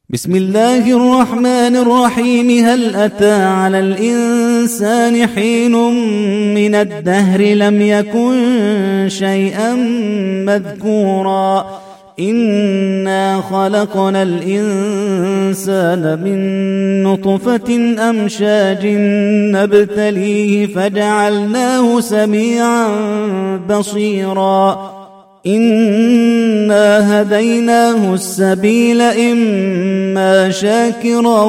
بسم الله الرحمن الرحيم. هل أتى على الإنسان حين من الدهر لم يكن شيئا مذكورا إنا خلقنا الإنسان من نطفة أمشاج نبتليه فجعلناه سميعا بصيرا إنا هديناه السبيل إما شاكرا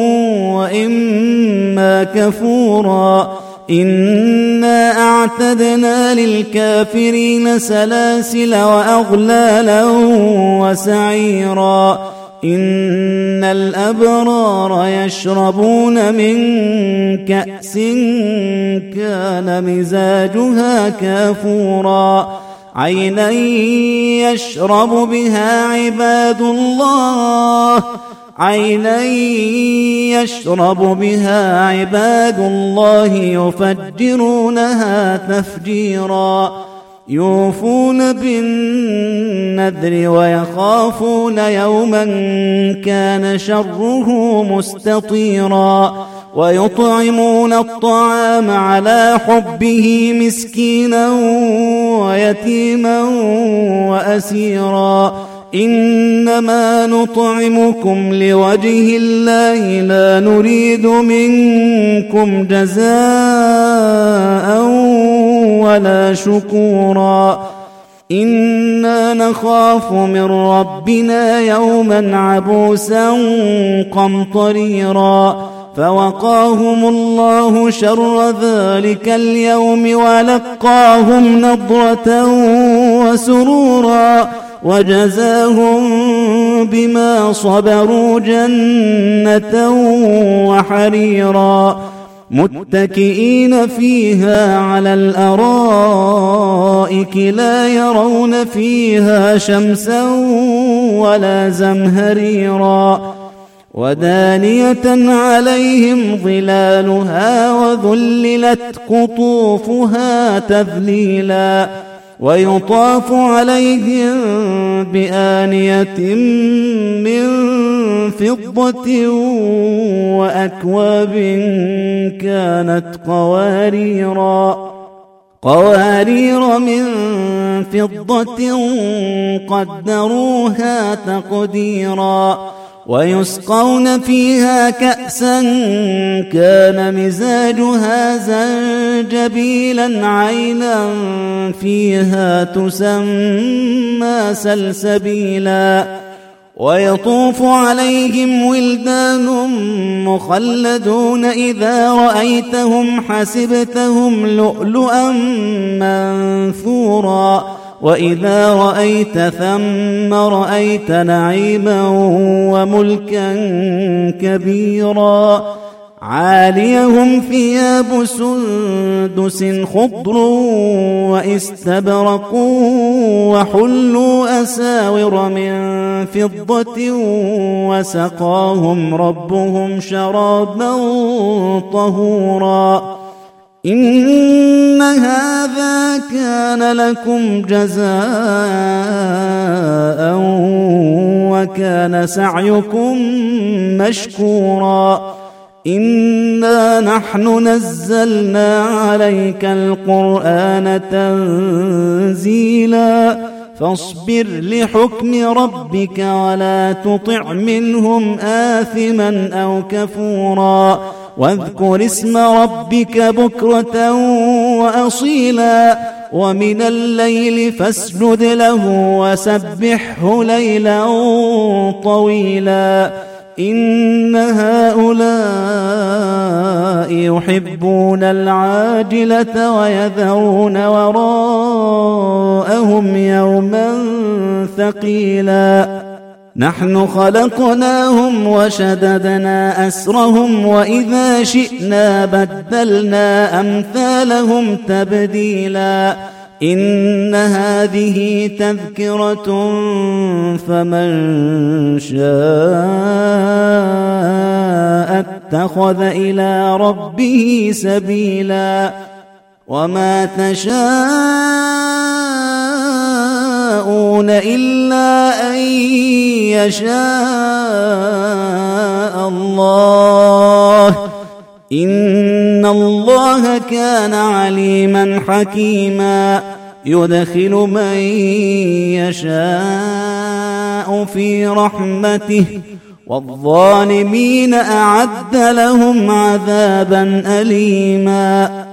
وإما كفورا إنا أعتدنا للكافرين سلاسل وأغلالا وسعيرا إن الأبرار يشربون من كأس كان مزاجها كافورا عينا يشرب بها عباد الله يفجرونها تفجيرا يوفون بالنذر ويخافون يوما كان شره مستطيرا ويطعمون الطعام على حبه مسكينا ويتيما وأسيرا إنما نطعمكم لوجه الله لا نريد منكم جزاء ولا شكورا إنا نخاف من ربنا يوما عبوسا قمطريرا فوقاهم الله شر ذلك اليوم ولقاهم نضرة وسرورا وجزاهم بما صبروا جنة وحريرا متكئين فيها على الأرائك لا يرون فيها شمسا ولا زمهريرا ودانية عليهم ظلالها وذللت قطوفها تذليلا ويطاف عليهم بآنية من فضة وأكواب كانت قوارير من فضة قدروها تقديرا ويسقون فيها كأسا كان مزاجها زنجبيلا عينا فيها تسمى سلسبيلا ويطوف عليهم ولدان مخلدون إذا رأيتهم حسبتهم لؤلؤا منثورا وإذا رأيت ثم رأيت نعيما وملكا كبيرا عاليهم ثياب سندس خضر واستبرق وحلوا أساور من فضة وسقاهم ربهم شرابا طهورا إن هذا كان لكم جزاء وكان سعيكم مشكورا إنا نحن نزلنا عليك القرآن تنزيلا فاصبر لحكم ربك ولا تطع منهم آثما أو كفورا واذكر اسم ربك بكرة وأصيلا ومن الليل فاسجد له وسبحه ليلا طويلا إن هؤلاء يحبون العاجلة ويذرون وراءهم يوما ثقيلا نحن خلقناهم وشددنا أسرهم وإذا شئنا بدلنا أمثالهم تبديلا إن هذه تذكرة فمن شاء اتخذ إلى ربه سبيلا وما تشاءون إلا أن يشاء إن الله كان عليما حكيما يدخل من يشاء في رحمته والظالمين أعد لهم عذابا أليما